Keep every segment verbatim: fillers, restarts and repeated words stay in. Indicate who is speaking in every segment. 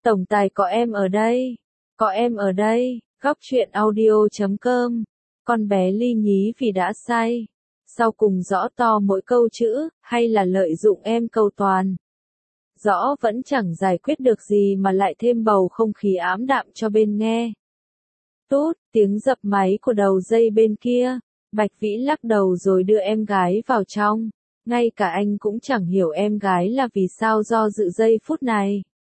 Speaker 1: Tổng tài có em ở đây. Có em ở đây. Góc truyện audio chấm com. Con bé Ly nhí vì đã say. Sau cùng rõ to mỗi câu chữ, hay là lợi dụng em cầu toàn. Rõ vẫn chẳng giải quyết được gì mà lại thêm bầu không khí ám đạm cho bên nghe. Tút, tiếng dập máy của đầu dây bên kia. Bạch Vĩ lắc đầu rồi đưa em gái vào trong. Ngay cả anh cũng chẳng hiểu em gái là vì sao do dự giây phút này.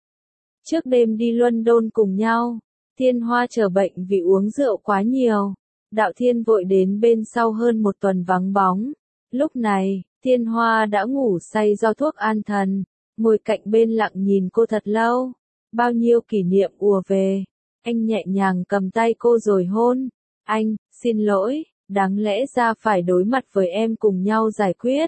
Speaker 1: Trước đêm đi London cùng nhau, Thiên Hoa chờ bệnh vì uống rượu quá nhiều. Đạo Thiên vội đến bên sau hơn một tuần vắng bóng. Lúc này, Thiên Hoa đã ngủ say do thuốc an thần, ngồi cạnh bên lặng nhìn cô thật lâu. Bao nhiêu kỷ niệm ùa về. Anh nhẹ nhàng cầm tay cô rồi hôn. Anh, xin lỗi, đáng lẽ ra phải đối mặt với em cùng nhau giải quyết.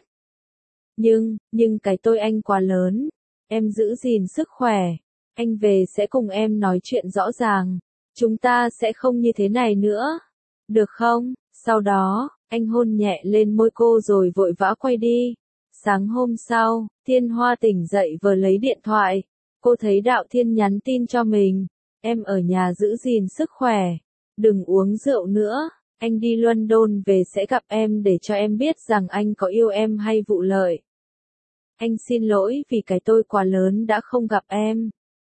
Speaker 1: Nhưng, nhưng cái tôi anh quá lớn. Em giữ gìn sức khỏe. Anh về sẽ cùng em nói chuyện rõ ràng. Chúng ta sẽ không như thế này nữa. Được không? Sau đó, anh hôn nhẹ lên môi cô rồi vội vã quay đi. Sáng hôm sau, Thiên Hoa tỉnh dậy vừa lấy điện thoại. Cô thấy Đạo Thiên nhắn tin cho mình. Em ở nhà giữ gìn sức khỏe. Đừng uống rượu nữa. Anh đi London về sẽ gặp em để cho em biết rằng anh có yêu em hay vụ lợi. Anh xin lỗi vì cái tôi quá lớn đã không gặp em.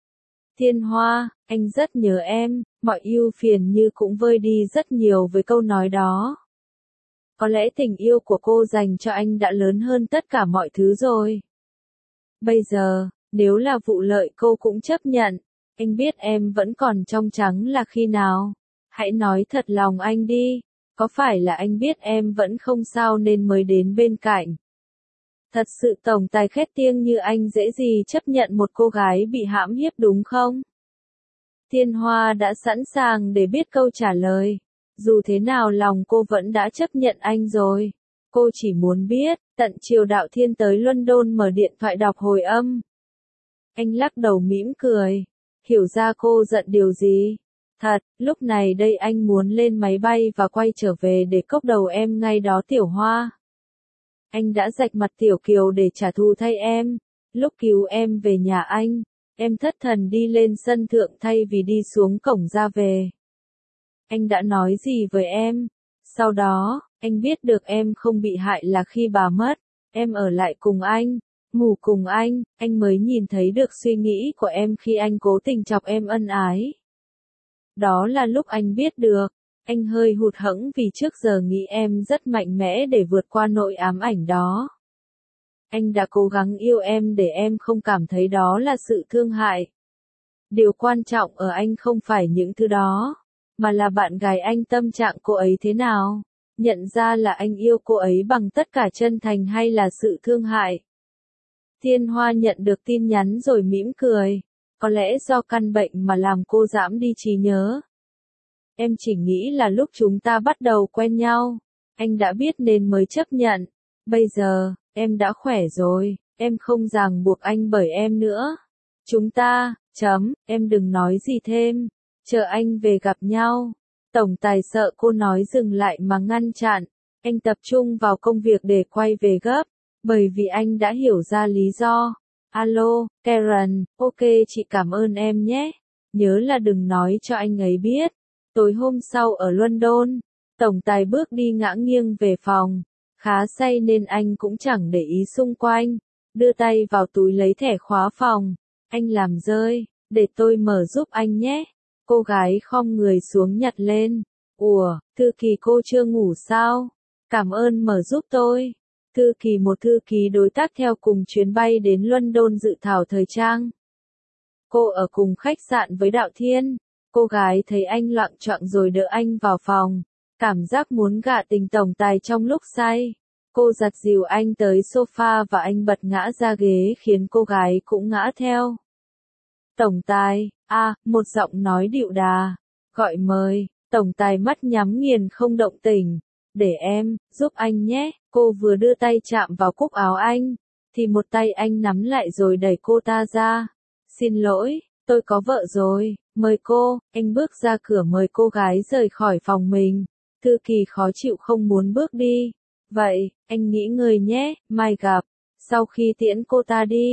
Speaker 1: Thiên Hoa, anh rất nhớ em, mọi ưu phiền như cũng vơi đi rất nhiều với câu nói đó. Có lẽ tình yêu của cô dành cho anh đã lớn hơn tất cả mọi thứ rồi. Bây giờ, nếu là vụ lợi cô cũng chấp nhận. Anh biết em vẫn còn trong trắng là khi nào. Hãy nói thật lòng anh đi. Có phải là anh biết em vẫn không sao nên mới đến bên cạnh? Thật sự tổng tài khét tiếng như anh dễ gì chấp nhận một cô gái bị hãm hiếp đúng không? Thiên Hoa đã sẵn sàng để biết câu trả lời. Dù thế nào lòng cô vẫn đã chấp nhận anh rồi. Cô chỉ muốn biết, tận chiều Đạo Thiên tới London mở điện thoại đọc hồi âm. Anh lắc đầu mỉm cười. Hiểu ra cô giận điều gì? Thật, lúc này đây anh muốn lên máy bay và quay trở về để cốc đầu em ngay đó Tiểu Hoa. Anh đã rạch mặt Tiểu Kiều để trả thù thay em. Lúc cứu em về nhà anh, em thất thần đi lên sân thượng thay vì đi xuống cổng ra về. Anh đã nói gì với em? Sau đó, anh biết được em không bị hại là khi bà mất, em ở lại cùng anh, ngủ cùng anh, anh mới nhìn thấy được suy nghĩ của em khi anh cố tình chọc em ân ái. Đó là lúc anh biết được, anh hơi hụt hẫng vì trước giờ nghĩ em rất mạnh mẽ để vượt qua nỗi ám ảnh đó. Anh đã cố gắng yêu em để em không cảm thấy đó là sự thương hại. Điều quan trọng ở anh không phải những thứ đó, mà là bạn gái anh tâm trạng cô ấy thế nào, nhận ra là anh yêu cô ấy bằng tất cả chân thành hay là sự thương hại. Thiên Hoa nhận được tin nhắn rồi mỉm cười. Có lẽ do căn bệnh mà làm cô giảm đi trí nhớ. Em chỉ nghĩ là lúc chúng ta bắt đầu quen nhau, anh đã biết nên mới chấp nhận. Bây giờ, em đã khỏe rồi, em không ràng buộc anh bởi em nữa. Chúng ta, chấm, em đừng nói gì thêm, chờ anh về gặp nhau. Tổng tài sợ cô nói dừng lại mà ngăn chặn. Anh tập trung vào công việc để quay về gấp, bởi vì anh đã hiểu ra lý do. Alo, Karen, ok chị cảm ơn em nhé. Nhớ là đừng nói cho anh ấy biết. Tối hôm sau ở London, tổng tài bước đi ngã nghiêng về phòng. Khá say nên anh cũng chẳng để ý xung quanh. Đưa tay vào túi lấy thẻ khóa phòng. Anh làm rơi, để tôi mở giúp anh nhé. Cô gái khom người xuống nhặt lên. Ủa, thư ký cô chưa ngủ sao? Cảm ơn mở giúp tôi. Thư ký một thư ký đối tác theo cùng chuyến bay đến London dự thảo thời trang. Cô ở cùng khách sạn với Đạo Thiên. Cô gái thấy anh loạng choạng rồi đỡ anh vào phòng. Cảm giác muốn gạ tình tổng tài trong lúc say. Cô giặt dìu anh tới sofa và anh bật ngã ra ghế khiến cô gái cũng ngã theo. Tổng tài, à, một giọng nói điệu đà. Gọi mời, tổng tài mắt nhắm nghiền không động tình. Để em, giúp anh nhé. Cô vừa đưa tay chạm vào cúc áo anh, thì một tay anh nắm lại rồi đẩy cô ta ra. Xin lỗi, tôi có vợ rồi, mời cô. Anh bước ra cửa mời cô gái rời khỏi phòng mình. Thư ký khó chịu không muốn bước đi. Vậy, anh nghỉ ngơi nhé, mai gặp. Sau khi tiễn cô ta đi,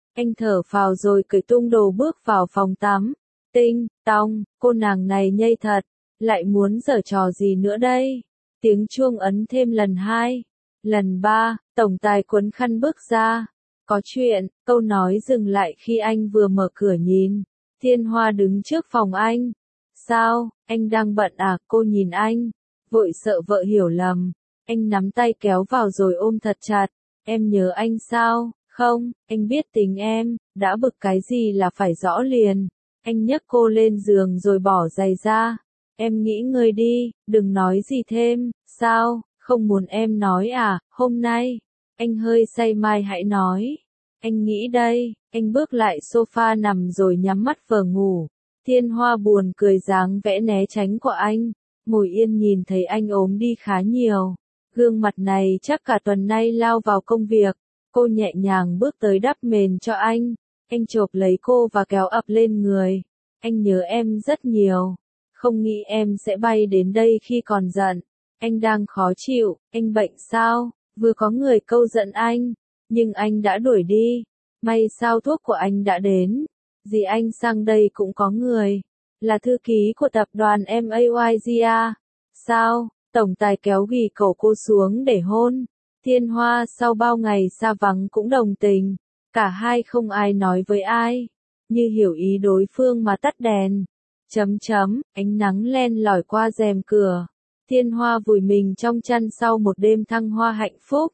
Speaker 1: Anh thở phào rồi cởi tung đồ bước vào phòng tắm. Tinh, tong, cô nàng này nhây thật, lại muốn giở trò gì nữa đây? Tiếng chuông ấn thêm lần hai, lần ba, tổng tài cuốn khăn bước ra. Có chuyện, câu nói dừng lại khi anh vừa mở cửa nhìn. Thiên Hoa đứng trước phòng anh. Sao, anh đang bận à? Cô nhìn anh, vội sợ vợ hiểu lầm. Anh nắm tay kéo vào rồi ôm thật chặt. Em nhớ anh sao? Không, anh biết tính em, đã bực cái gì là phải rõ liền. Anh nhấc cô lên giường rồi bỏ giày ra. Em nghỉ ngơi đi, đừng nói gì thêm. Sao, không muốn em nói à? Hôm nay, anh hơi say mai hãy nói. Anh nghĩ đây, anh bước lại sofa nằm rồi nhắm mắt vờ ngủ. Thiên Hoa buồn cười dáng vẽ né tránh của anh. Ngồi yên nhìn thấy anh ốm đi khá nhiều. Gương mặt này chắc cả tuần nay lao vào công việc. Cô nhẹ nhàng bước tới đắp mền cho anh. Anh chộp lấy cô và kéo ập lên người. Anh nhớ em rất nhiều. Không nghĩ em sẽ bay đến đây khi còn giận. Anh đang khó chịu, anh bệnh sao? Vừa có người câu giận anh, nhưng anh đã đuổi đi. May sao thuốc của anh đã đến. Dì anh sang đây cũng có người. Là thư ký của tập đoàn em a y giê a. Sao? Tổng tài kéo ghì cổ cô xuống để hôn. Thiên Hoa sau bao ngày xa vắng cũng đồng tình. Cả hai không ai nói với ai. Như hiểu ý đối phương mà tắt đèn. Chấm chấm, ánh nắng len lỏi qua rèm cửa. Thiên Hoa vùi mình trong chăn sau một đêm thăng hoa hạnh phúc.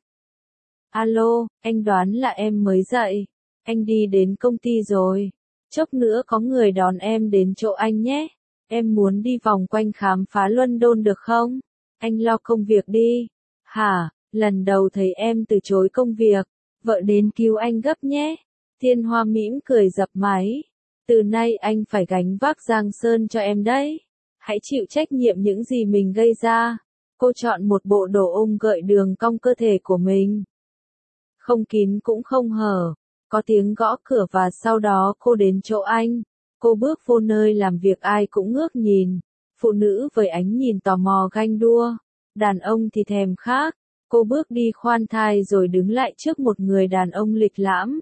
Speaker 1: Alo, anh đoán là em mới dậy. Anh đi đến công ty rồi. Chốc nữa có người đón em đến chỗ anh nhé. Em muốn đi vòng quanh khám phá London được không? Anh lo công việc đi. Hả, lần đầu thấy em từ chối công việc. Vợ đến cứu anh gấp nhé. Thiên Hoa mỉm cười dập máy. Từ nay anh phải gánh vác Giang Sơn cho em đấy. Hãy chịu trách nhiệm những gì mình gây ra. Cô chọn một bộ đồ ôm gợi đường cong cơ thể của mình. Không kín cũng không hở. Có tiếng gõ cửa và sau đó cô đến chỗ anh. Cô bước vô nơi làm việc ai cũng ngước nhìn. Phụ nữ với ánh nhìn tò mò ganh đua. Đàn ông thì thèm khát. Cô bước đi khoan thai rồi đứng lại trước một người đàn ông lịch lãm.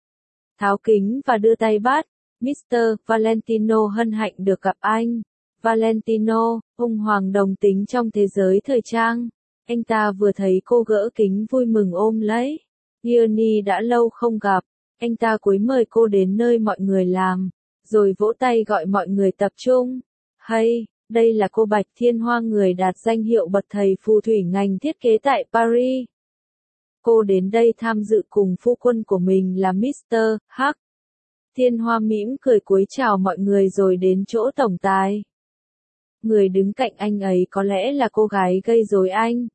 Speaker 1: Tháo kính và đưa tay bắt. mít tơ Valentino hân hạnh được gặp anh. Valentino, ông hoàng đồng tính trong thế giới thời trang. Anh ta vừa thấy cô gỡ kính vui mừng ôm lấy. Gianni đã lâu không gặp. Anh ta cúi mời cô đến nơi mọi người làm. Rồi vỗ tay gọi mọi người tập trung. Hay, đây là cô Bạch Thiên Hoa người đạt danh hiệu bậc thầy phù thủy ngành thiết kế tại Paris. Cô đến đây tham dự cùng phu quân của mình là mít tơ Hắc. Thiên Hoa mỉm cười cúi chào mọi người rồi đến chỗ tổng tài. Người đứng cạnh anh ấy có lẽ là cô gái gây rối anh.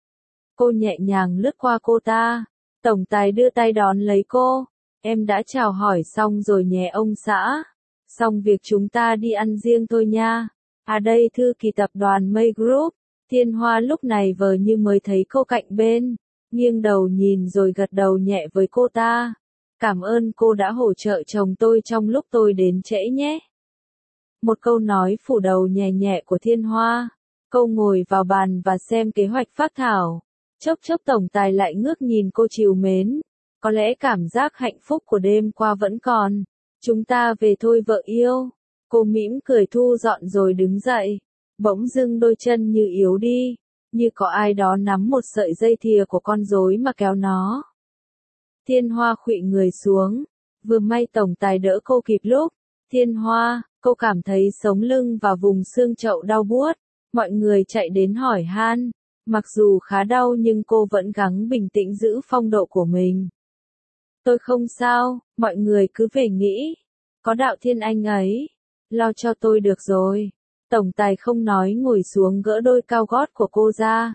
Speaker 1: Cô nhẹ nhàng lướt qua cô ta. Tổng tài đưa tay đón lấy cô. Em đã chào hỏi xong rồi nhé ông xã. Xong việc chúng ta đi ăn riêng thôi nha. À đây thư ký tập đoàn May Group. Thiên Hoa lúc này vờ như mới thấy cô cạnh bên. Nghiêng đầu nhìn rồi gật đầu nhẹ với cô ta. Cảm ơn cô đã hỗ trợ chồng tôi trong lúc tôi đến trễ nhé. Một câu nói phủ đầu nhẹ nhẹ của Thiên Hoa. Cô ngồi vào bàn và xem kế hoạch phác thảo. Chốc chốc tổng tài lại ngước nhìn cô trìu mến. Có lẽ cảm giác hạnh phúc của đêm qua vẫn còn. Chúng ta về thôi vợ yêu. Cô mỉm cười thu dọn rồi đứng dậy. Bỗng dưng đôi chân như yếu đi. Như có ai đó nắm một sợi dây thìa của con rối mà kéo nó. Thiên Hoa khuỵu người xuống. Vừa may tổng tài đỡ cô kịp lúc. Thiên Hoa, cô cảm thấy sống lưng và vùng xương chậu đau buốt. Mọi người chạy đến hỏi han. Mặc dù khá đau nhưng cô vẫn gắng bình tĩnh giữ phong độ của mình. Tôi không sao, mọi người cứ về nghĩ. Có đạo thiên anh ấy. Lo cho tôi được rồi. Tổng tài không nói ngồi xuống gỡ đôi cao gót của cô ra.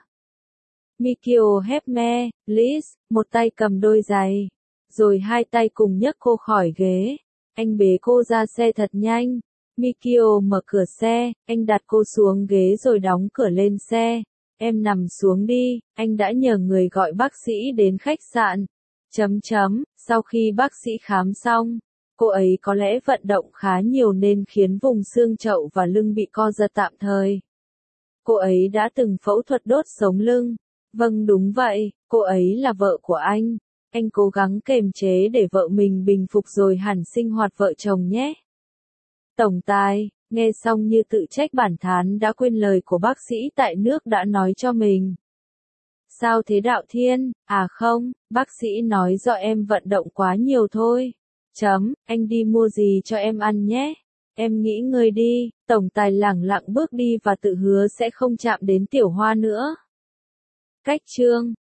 Speaker 1: Mikio Hepme, Liz, một tay cầm đôi giày. Rồi hai tay cùng nhấc cô khỏi ghế. Anh bế cô ra xe thật nhanh. Mikio mở cửa xe, anh đặt cô xuống ghế rồi đóng cửa lên xe. Em nằm xuống đi, anh đã nhờ người gọi bác sĩ đến khách sạn. Chấm chấm, sau khi bác sĩ khám xong, cô ấy có lẽ vận động khá nhiều nên khiến vùng xương chậu và lưng bị co giật tạm thời. Cô ấy đã từng phẫu thuật đốt sống lưng. Vâng đúng vậy, cô ấy là vợ của anh. anh cố gắng kềm chế để vợ mình bình phục rồi hẳn sinh hoạt vợ chồng nhé. Tổng tài, nghe xong như tự trách bản thán đã quên lời của bác sĩ tại nước đã nói cho mình. Sao thế Đạo Thiên, à không, bác sĩ nói do em vận động quá nhiều thôi. Chấm, anh đi mua gì cho em ăn nhé. Em nghỉ ngơi đi, tổng tài lẳng lặng bước đi và tự hứa sẽ không chạm đến Tiểu Hoa nữa. Cách chương